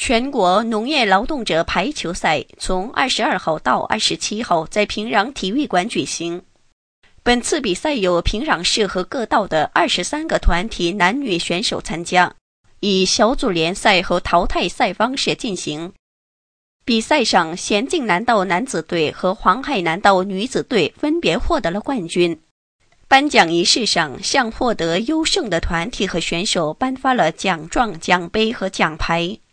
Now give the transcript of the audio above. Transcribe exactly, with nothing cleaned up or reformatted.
全国农业劳动者排球赛从二十二号到二十七号在平壤体育馆举行。本次比赛有平壤市和各道的二十三个团体男女选手参加，以小组联赛和淘汰赛方式进行。比赛上，咸镜南道男子队和黄海南道女子队分别获得了冠军。颁奖仪式上，向获得优胜的团体和选手颁发了奖状、奖杯和奖牌。